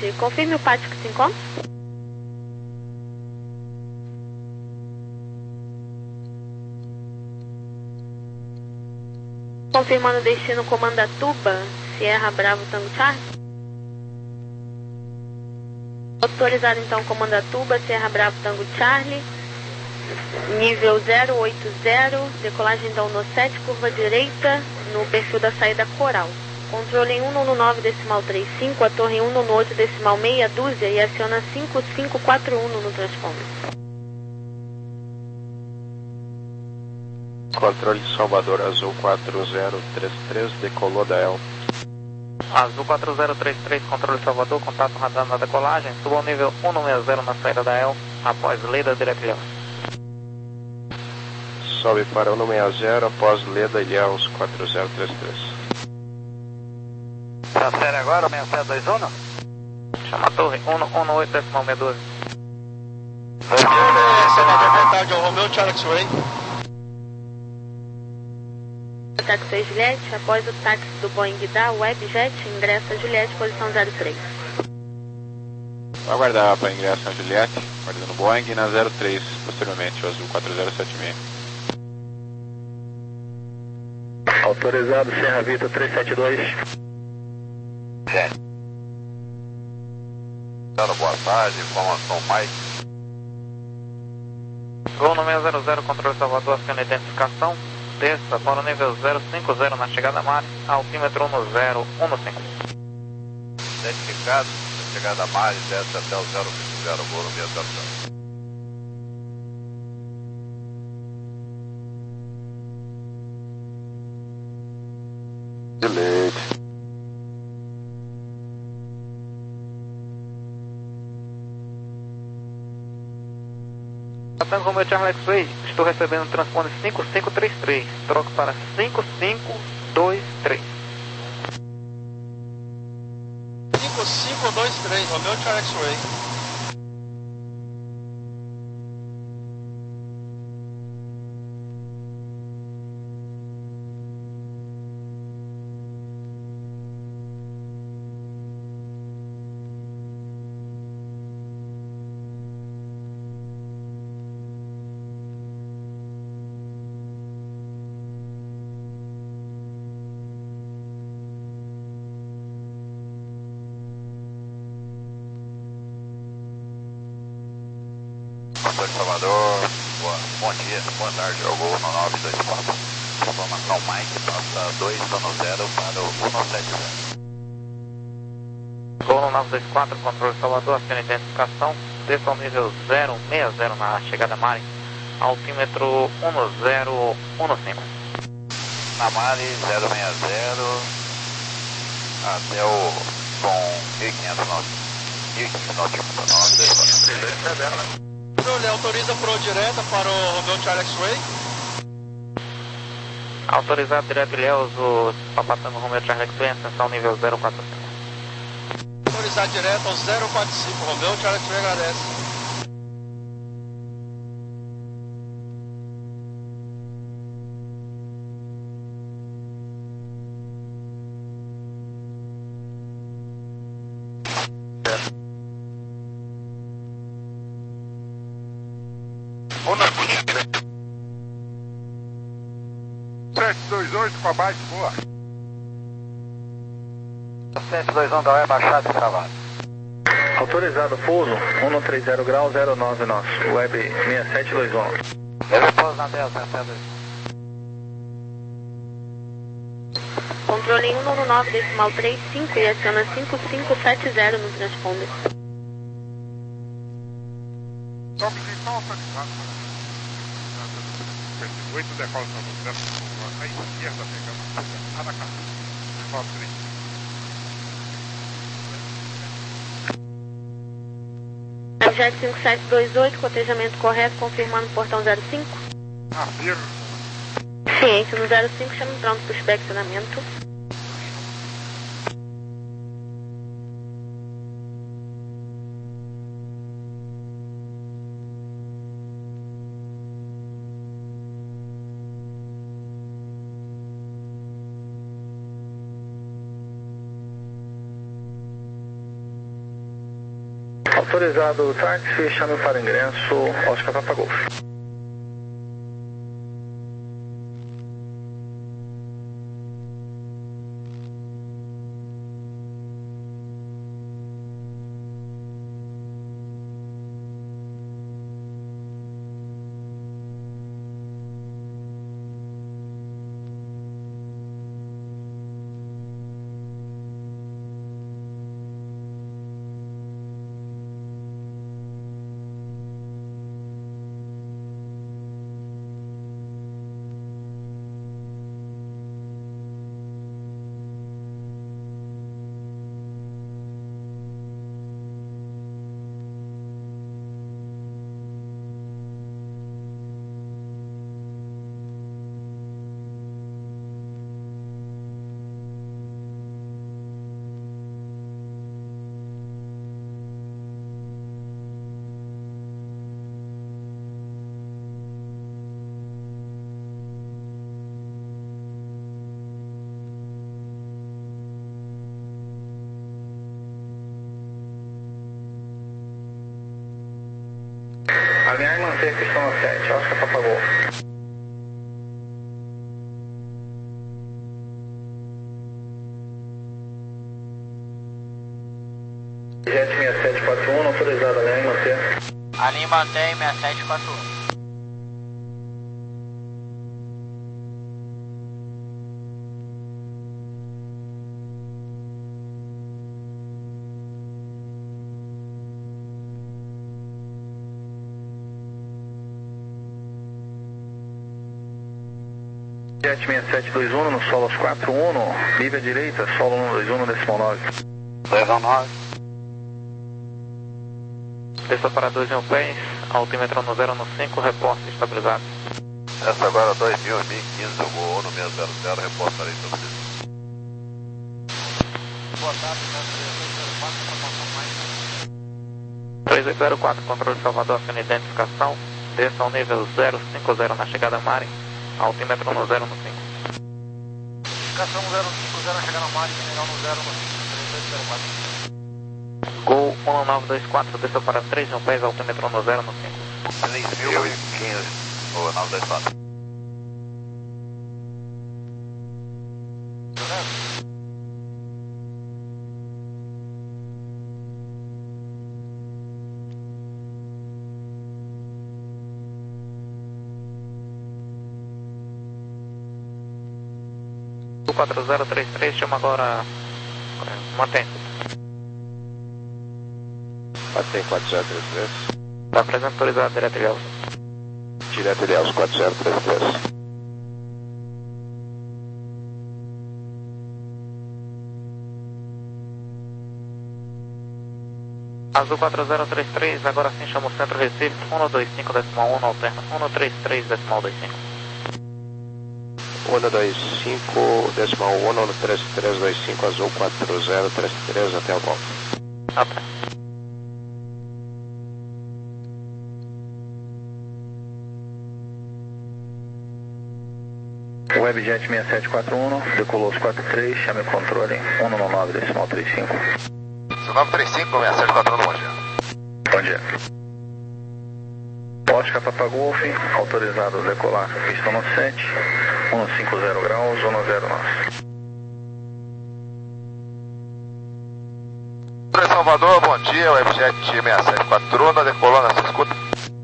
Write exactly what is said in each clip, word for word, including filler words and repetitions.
Juliette, confirme o pátio que se encontra. Confirmando o destino Comandatuba, Sierra Bravo Tango Charlie. Autorizado então Comandatuba, Sierra Bravo Tango Charlie. Nível zero oito zero, decolagem então no sete, curva direita, no perfil da saída Coral. Controle em cento e nove decimal trinta e cinco, a torre cento e oito decimal meia dúzia e aciona cinco cinco quatro um no transponder. Controle de Salvador, Azul quatro zero três três, decolou da El. Azul quatro zero três três, controle de Salvador, contato radar na decolagem, suba ao nível cento e sessenta na saída da El, após Leda Direct Ilhéus. Sobe para cento e sessenta após Leda Ilhéus quatro zero três três. Tá sério agora, seis sete dois um? Chama a torre, cento e oito decimal meia dúzia. Senador, boa tarde, é o Romeo Charlie X-Ray. Táxi Juliette, após o táxi do Boeing da Webjet, ingressa Juliette, posição zero três. Vou aguardar para ingresso na Juliette, aguardando o Boeing na zero três, posteriormente o Azul quatro zero sete seis. Autorizado, Serra Vitor três sete dois. Boa tarde, informação Mike. Gol no seis zero zero, controle Salvador, aciona identificação. Desça para o nível zero cinco zero na chegada Mare, altímetro um zero um cinco. Identificado, na chegada Mare, desce até o zero cinco zero, gol no seis zero zero. Delete. Tango Romeo Charlie X-Ray, estou recebendo um transponder cinco cinco três três, troco para cinco cinco dois três. cinco cinco dois três, Romeo Charlie X-Ray. Controle Salvador, boa, bom dia, boa tarde, é o gol no nove dois quatro. Informação Mike, passa dois no zero para o cento e setenta. Gol no nove dois quatro, controle Salvador, aciona identificação. Desça ao nível zero seis zero na chegada Mare, altímetro um zero um cinco. Na Mare, zero seis zero, até o com mil e quinhentos náuticos, nove dois quatro. Ele autoriza pro direta para o Romeo Charlie X-Ray. Autorizado direto Ilhéus, o Papatango Romeo Charlie X-Ray, ascensão nível zero quatro cinco. Autorizado direto ao zero quatro cinco, Romeo Charlie X-Ray agradece. sete dois oito com a bike, boa. sete dois um da U E, baixado e travado. Autorizado pouso, cento e trinta grau, zero nove nosso, web seis sete dois um. Deve pouso na Delta, seis sete dois um. Controle em cento e nove decimal trinta e cinco e aciona cinco cinco sete zero no transponder. Toque de sol, satisfado. oito decola para você, a esquerda pegando a da casa. nove três. Jet cinco sete dois oito, cotejamento correto, confirmando portão zero cinco. Afirma. Ciência no zero cinco, chama pronto para o inspecionamento. Autorizado táxi, chame para ingresso, Oscar Papa Golf. Alinhar e manter a questão sete, Oscar Papa Golf. Jet seis sete quatro um, autorizado, alinhar e manter. Alinha e mantém seis sete quatro um. Jet seis sete dois um no solo quatro um, nível direita, solo um dois um no decimal nove. dois um nove. Desça para dois mil pés, altímetro no zero no cinco, reporte estabilizado. Essa agora dois mil e quinze, eu vou no meio zero zero, reportarei sobre isso. Boa tarde, três oito zero quatro, controle Salvador, aciona identificação. Desça ao nível zero cinco zero na chegada Mari, altímetro no zero no cinco. Indicação zero cinco zero na chegada Mari, general no zero no cinco, três oito zero quatro. Gol um nove dois quatro, desça para três mil pés, altímetro no zero no cinco. três mil e quinze, o nove dois quatro. quatro zero três três, chama agora. Mantém. Mantém quatro zero três três. Está presente autorizado, direto Ilhéus. Direto Ilhéus quatro zero três três. Azul quatro zero três três, agora sim chama o centro Recife, um dois cinco decimal um, alterna um três três decimal dois cinco. um dois cinco decimal um, um três três dois cinco, azul quatro zero três três, até a volta. Até. Webjet seis sete quatro um, decolou os quatro três, chame o controle um nove decimal trinta e cinco. nove três cinco, seis sete quatro um, bom dia. Bom dia. Oscar Papa Golf, autorizado a decolar, pista no sete, cento e cinquenta graus, zona zero nove. Salvador, bom dia, Webjet seis sete quatro um, decolou na sua escuta.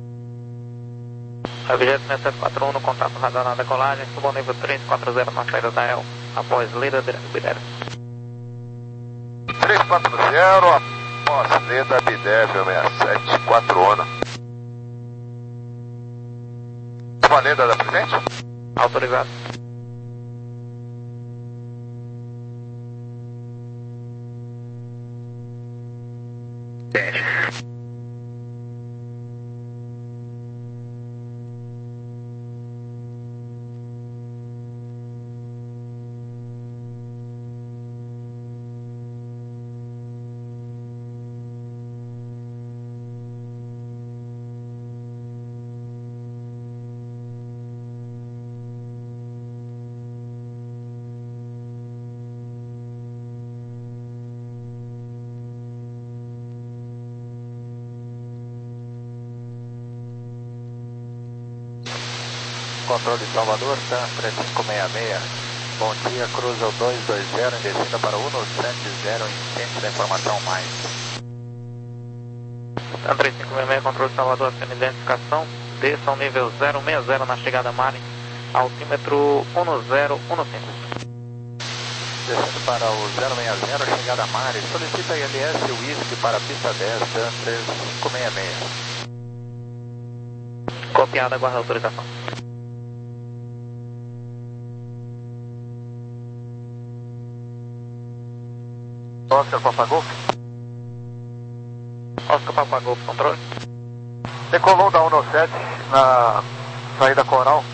Webjet seis sete quatro um, no contato radar na decolagem, suba ao nível três quatro zero na saída da E L, após líder direto Bidev. três quatro zero, após líder Bidev seis sete quatro um. Valenda da presente? Autorizado. Gente. controle de Salvador, tá? três cinco seis seis. Bom dia, cruza o dois dois zero em descida para o um sete zero em ciente da informação mais. TAM três cinco seis seis, controle de Salvador, acendo identificação, desça ao nível zero seis zero na chegada Mari, altímetro um zero um cinco. Descendo para o zero seis zero, chegada Mari, solicita I L S Whisky para a pista dez, TAM três cinco seis seis. Copiada, aguarda a autorização. Oscar Papagolf. Oscar Papagolf, controle. Decolou da um sete na saída Coral.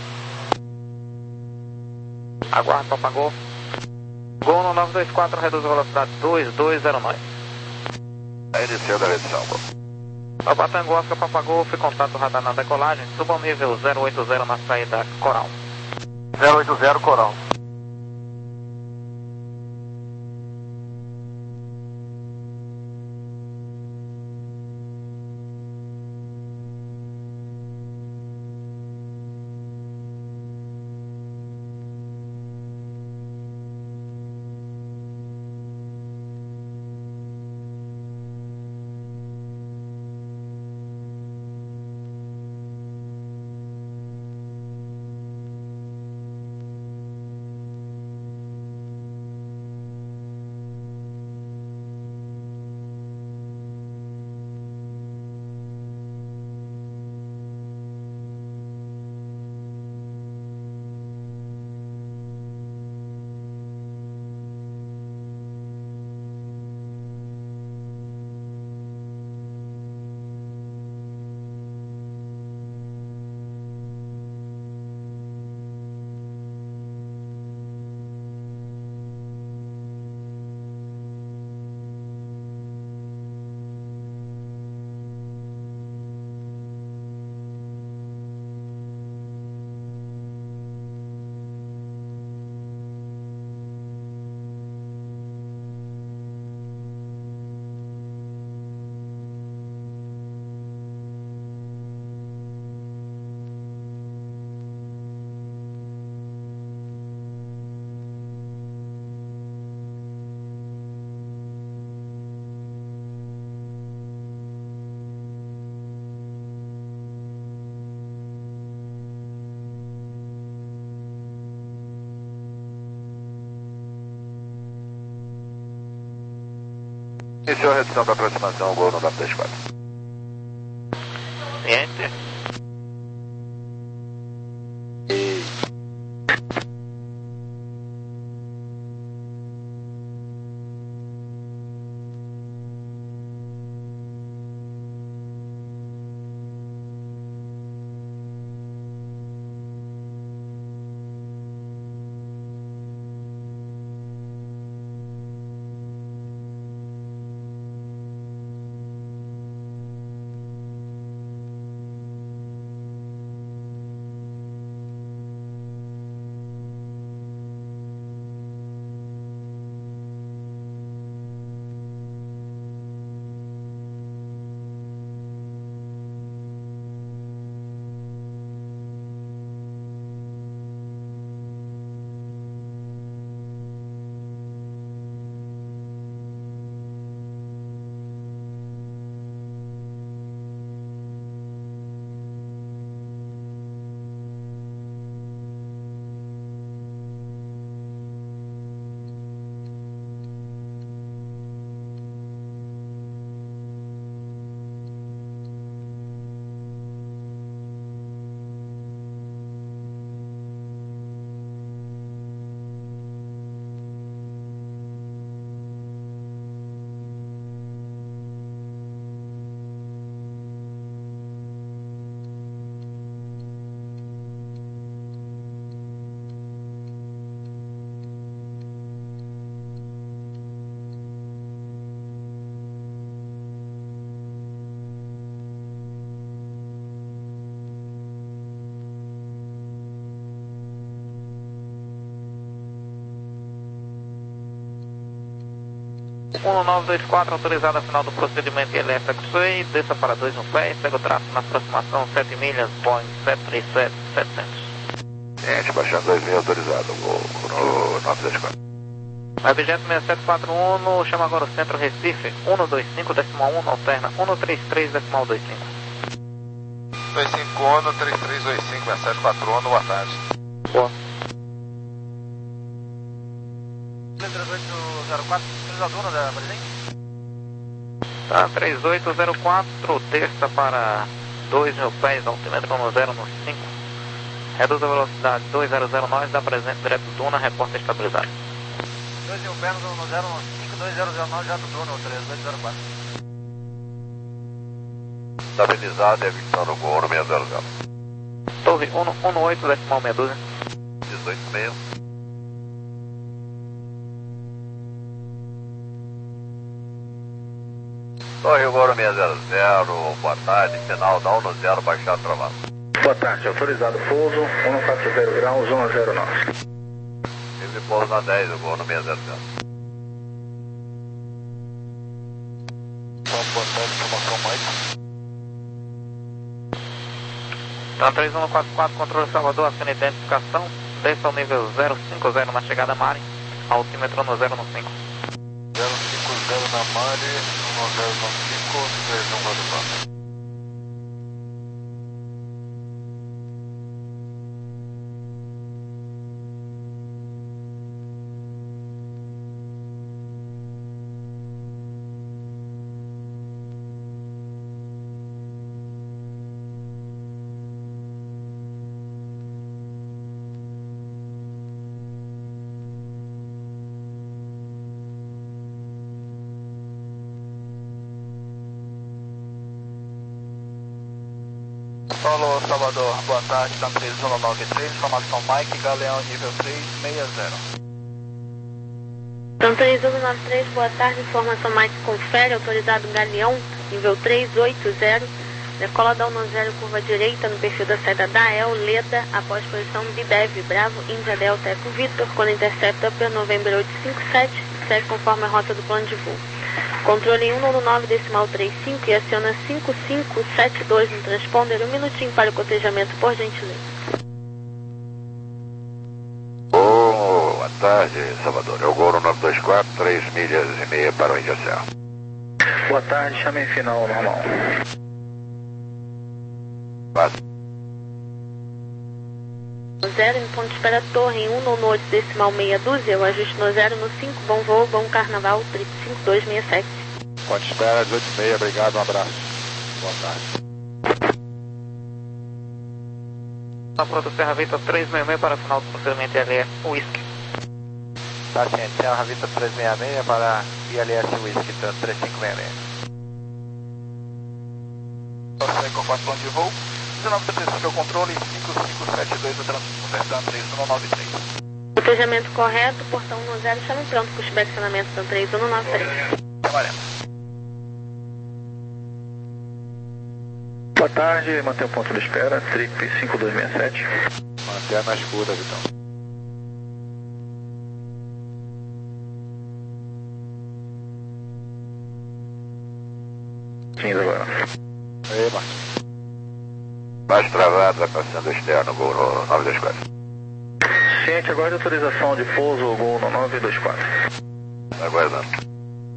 Aguarda Papagolf. Gol no nove dois quatro, reduz a velocidade dois dois zero nove. Iniciando a redução. Alfa Tango Oscar Papagolf, contato radar na decolagem, suba ao nível zero oito zero na saída Coral. zero oito zero Coral. Iniciou a redução da aproximação, gol no nove dois quatro. Ciente. um nove dois quatro, autorizada final do procedimento I L S X-Ray, desça para dois um seis, segue o tráfego na aproximação sete milhas, Boeing sete três sete setecentos. Gente, baixando dois mil autorizado, vou no nove dois quatro. Objeto seis sete quatro um, chama agora o centro Recife, cento e vinte e cinco, decimal um, alterna cento e trinta e três, decimal vinte e cinco. dois cinco um, três três dois cinco, seis sete quatro um, boa tarde. Boa. três oito zero quatro, utilizador da presente? Tá, três oito zero quatro, desça para dois mil pés, altímetro no zero no cinco. Reduz a velocidade dois zero zero nove, dá presente direto do Duna, reporta estabilizado. dois mil pés no zero no cinco, dois zero zero nove, já do Duna, três oito zero quatro. Estabilizado é Victor Hugo no seis zero zero. Torre cento e oito, decimal meia dúzia. dezoito meio. Torre Hugo seis zero zero, boa tarde, final da um zero, baixado travado. Boa tarde, autorizado pouso, cento e quarenta graus, um zero nove. Livre pouso na dez, Hugo no seis zero zero. Boa tarde, informação Mike. Tá, três um quatro quatro, controle Salvador, assina identificação, desça ao nível zero cinco zero na chegada Mari, altímetro no zero no cinco. zero cinco zero na Mari, um zero no cinco, três um quatro quatro. Alô, Salvador, boa tarde, tá três um nove três, informação Mike, Galeão nível três seis zero. Então três um nove três, boa tarde, informação Mike confere, autorizado Galeão, nível três oito zero, decola da um zero, curva direita, no perfil da saída da E L, Leda, após posição Bidev, Bravo, Índia Delta, Eco Victor, quando intercepta P November oito cinco sete, segue conforme a rota do plano de voo. Controle cento e nove decimal trinta e cinco e aciona cinco cinco sete dois no transponder, um minutinho para o cotejamento, por gentileza. Boa tarde, Salvador. Eu vou no nove dois quatro, três milhas e meia para o Índia Serra. Boa tarde, chame final normal. Quatro. Zero, em ponto de espera torre, em cento e oito decimal meia dúzia, o ajuste no zero no cinco, bom voo, bom carnaval, triplo cinco dois seis sete. Ponte de espera, dezoito e meia, obrigado, um abraço. Boa tarde. Na pronto, Serra Vita três seis seis para final do procedimento I L S Whisky. Tá, gente, Serra Vita três seis seis para I L S Whisky, três cinco seis seis. Você com quatro pontos de voo, dezenove trinta seu controle, cinco cinco sete dois, o transporte três um nove três. Cotejamento correto, portão um zero, chame pronto, pushback acionamento do três um nove três. Amarelo. Boa tarde, mantém o ponto de espera, trip cinco dois seis sete. Manter na escuta, Vitão. Sim, agora. Aí, Martins. Baixo travado, vai passando externo, Gol no nove dois quatro. Ciente, aguarde autorização de pouso, Gol no nove dois quatro. Aguardando.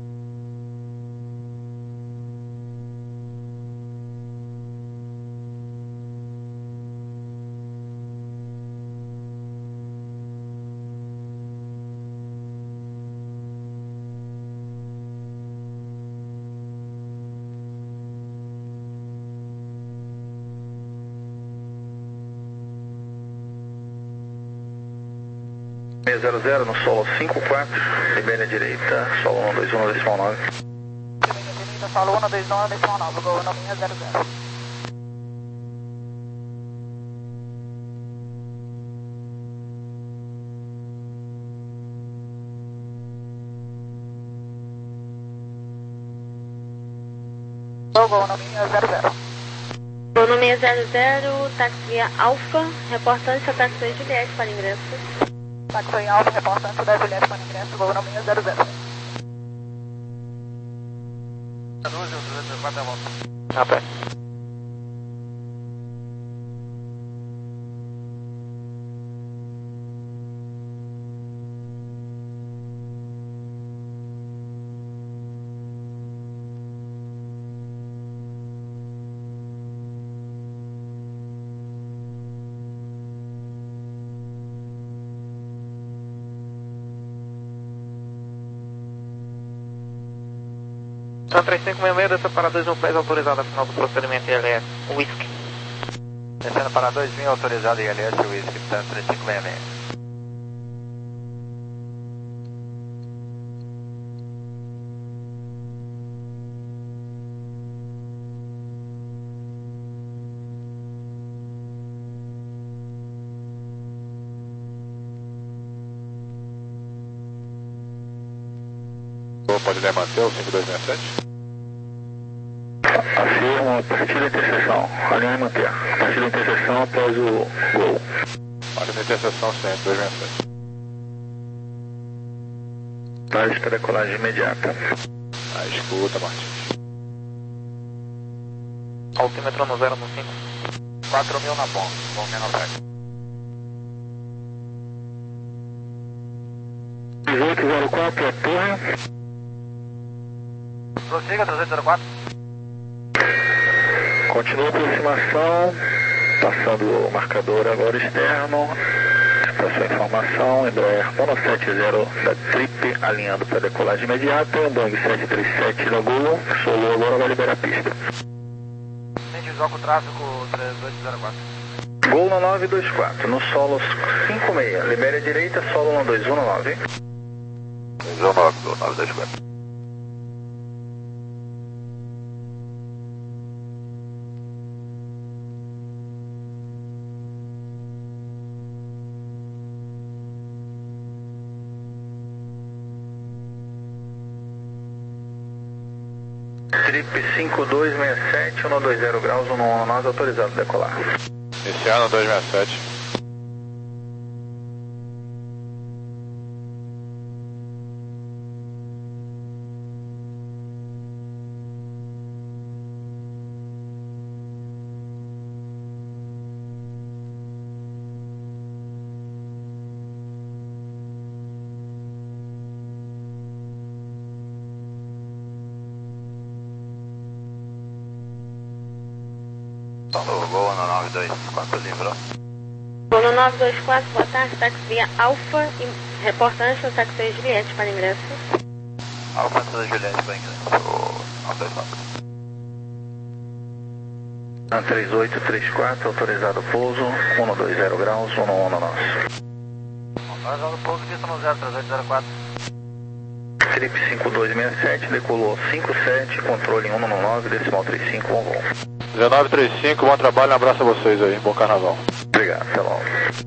seis zero zero no solo cinco quatro, libere a direita, solo um dois um, decimal nove. Direita, solo um dois um, decimal nove, Gol no seis zero zero. Gol no seis zero zero. Gol no seis zero zero, táxi via Alfa, reportante a táxi Juliette para ingresso. Táxi Alfa, reportante da Juliette para ingresso, Gol no seis zero zero. doze, duzentos e quatro, volta. A pé. Então, três cinco seis seis, desça para dois mil pés, autorizado a final do procedimento I L S, Whisky. Descendo para dois mil, autorizado I L S, Whisky, portanto, três cinco seis seis. Pode manter o cinco dois seis sete? Afirmo, a partir da interseção. Alinhar e manter. A partir da interseção após o gol. Olha na interseção cento dois seis sete. Vale para decolagem imediata. Ah, escuta, Martins. Altímetro no zero no cinco. quatro mil na ponta, bom menos sete. dezoito zero quatro, a torre. Prossiga, trezentos e zero quatro. Continua a aproximação, passando o marcador agora externo. Para sua informação, Embraer monosetenta da Trip, alinhando para decolagem imediata. Um Boeing sete três sete da Gol, solou agora, vai liberar a pista. Mente visual com tráfego trezentos e zero quatro. Gol no nove dois quatro, no solo cinco seis, libere a direita, solo no dois um nove. dois um nove, do nove dois quatro. Trip cinco dois seis sete, um dois zero graus, um nove, autorizado a decolar. Iniciar no dois seis sete. Falou, Gol no nove dois quatro, livrou. Gol no nove dois quatro, boa tarde, táxi via Alfa, e reportagem no táxi seis Juliette para ingresso. Alfa da Juliette para ingresso, nove dois quatro. Na três oito três quatro, autorizado pouso, um dois zero graus, um um nosso. Autorizado pouso, pista no zero três oito zero quatro. Trip cinco dois seis sete, decolou cinco sete, controle um nove, decimal trinta e cinco, um voo. dezenove trinta e cinco, bom trabalho, um abraço a vocês aí, bom carnaval. Obrigado, até logo.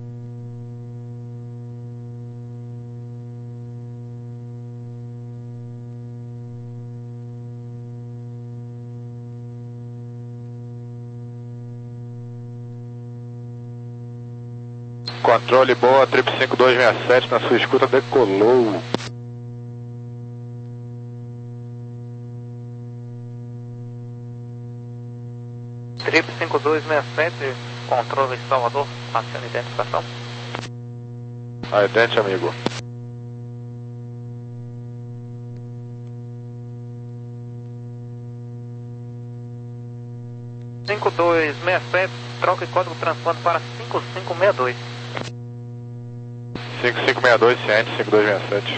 Controle boa, Trip cinco dois seis sete, na sua escuta decolou. Trip cinco dois seis sete, controle Salvador, aciona identificação. Idente, amigo. cinco dois seis sete, troca e código transponder para cinco cinco seis dois. cinco cinco seis dois, ciente, cinco dois seis sete.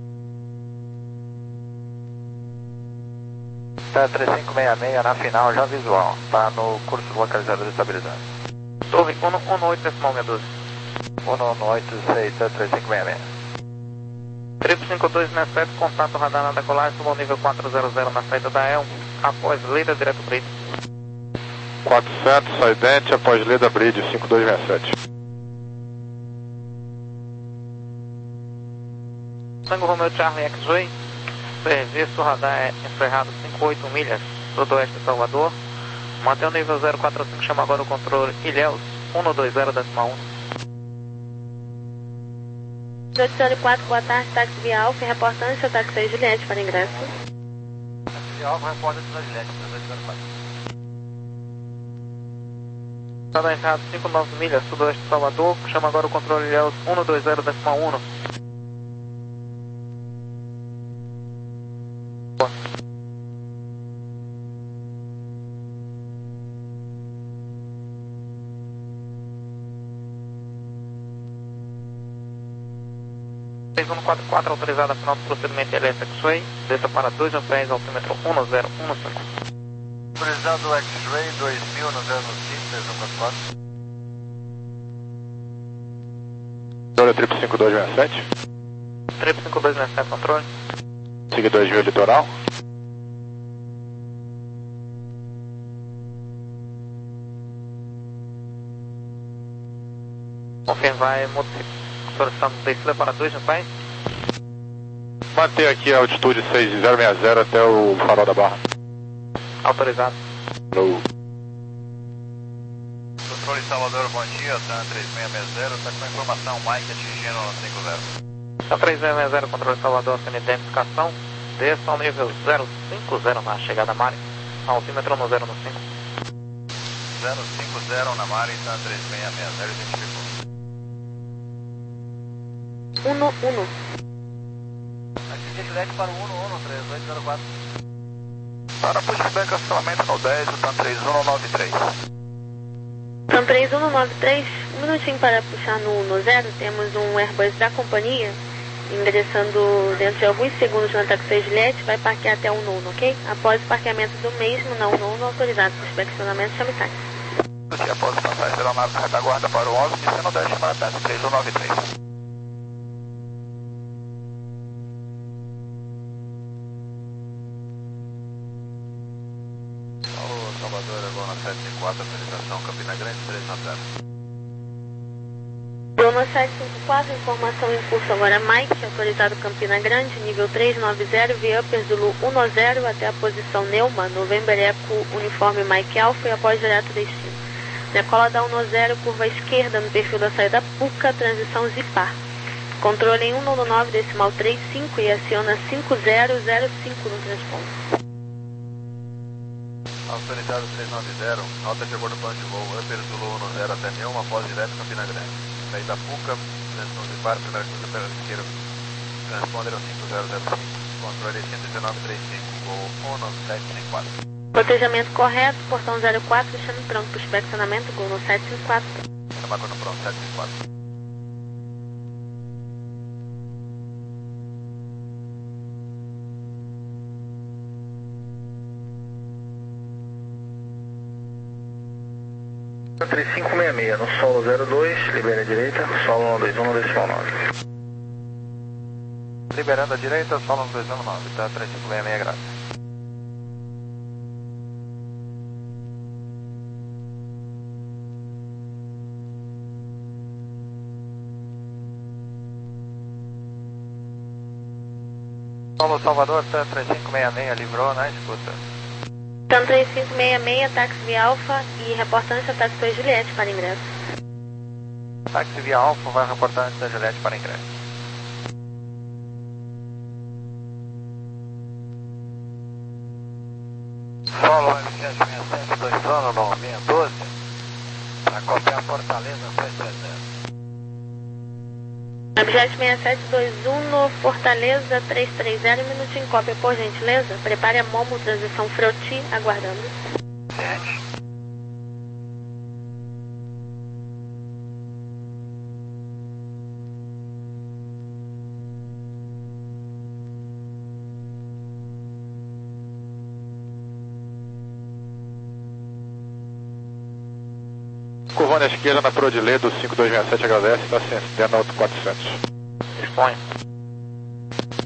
Tá três cinco seis seis na final, já visual. Tá no curso localizador estabilizado. Torre um um oito decimal seis doze. um um oito seis três cinco seis seis. Trip cinco dois seis sete, contato radar na decolagem, suba ao nível quatrocentos na saída da E um, após Leda direto bridge. quatrocentos, Idente, após Leda Bridge, cinco dois seis sete. Tango Romeo Charlie X-Ray, serviço radar é encerrado cinco oito milhas, sudoeste de Salvador. Mantém o nível zero quatro cinco, chama agora o controle Ilhéus, um dois zero decimal um. dezoito zero quatro, boa tarde, táxi via Alfa, reportando seu táxi seis Juliette para ingresso. Táxi via Alfa, repórter da Juliette, trezentos e zero quatro. Radar encerrado cinco nove milhas, sudoeste de Salvador, chama agora o controle Ilhéus, um dois zero decimal um. três um quatro quatro, autorizada a final do procedimento L S X-Ray, desça para dois mil pés, altímetro um zero um cinco. Autorizado o X-Ray dois mil no zero cinco, três um quatro quatro. Controle triplo cinco dois seis sete. triplo cinco dois seis sete, controle. Siga dois mil litoral. Confirmar solicitando descida para dois mil pés. Manter aqui a altitude seis zero seis zero até o farol da Barra. Autorizado. Alô. Controle Salvador, bom dia, TAM três seis seis zero, está com informação Mike atingindo cinco zero. TAM três seis seis zero, controle Salvador, sem identificação, desça ao nível zero cinco zero na chegada Mari, altímetro no zero no cinco. zero cinco zero na Mari, TAM três seis seis zero, identificou. Uno, uno. Atingir Juliette para o um um três oito zero quatro. Para pushback, cancelamento no dez, o TAM três um nove três. TAM três um nove três, um minutinho para puxar no, no zero, temos um Airbus da companhia, ingressando dentro de alguns segundos no Taxi Juliette, vai parquear até o nono, ok? Após o parqueamento do mesmo, não nono, autorizado para inspecionamento, chame táxi. E após passagem pela nave retaguarda para o onze, descendo dash para TAM três um nove três. Salvador, Lona sete cinco quatro, autorização Campina Grande, três nove zero. Lona sete cinco quatro, informação em curso agora Mike, autorizado Campina Grande, nível três nove zero, V-Upper Zulu um zero até a posição Neuma, November Eco, uniforme Mike Alpha e após direto destino. Decola da um zero, curva esquerda no perfil da saída Puca, transição Zipar. Controle em cento e noventa e nove, decimal trinta e cinco e aciona cinco zero zero cinco no transponder. Autorizado três nove zero, alta de acordo com o plano de voo, Upper Zulu um zero até Neuma, após direto Campina Grande. Saída Puca, transição de par, primeira cruza pela esquerda, transponder ao cinco zero zero cinco, controle cento e dezenove trinta e cinco, voo um nove sete cinco quatro. Protejamento correto, portão zero quatro, chame pronto para o inspecionamento, Gol no sete cinco quatro. Chama quando pronto, sete cinco quatro. três cinco seis seis, no solo zero dois, libera a direita, solo um dois um, decimal nove. Liberando a direita, solo um dois um nove, tá? três cinco seis seis, graças. Solo Salvador, tá? três cinco seis seis, livrou na escuta. TAM três cinco seis seis, táxi via Alfa e reportância táxi dois Juliette para ingresso. Táxi via Alfa vai reportar antes da Juliette para ingresso. Solo M sete seis sete, dois sono no seis um dois, para copiar Fortaleza sete sete zero. Objeto seis sete dois um no Fortaleza três três zero, minutinho cópia, por gentileza. Prepare a Momo, transição Froti, aguardando. sete. Curvando à esquerda na Prodilê do cinco dois seis sete, agradece, está sendo auto quatrocentos. Dispõe.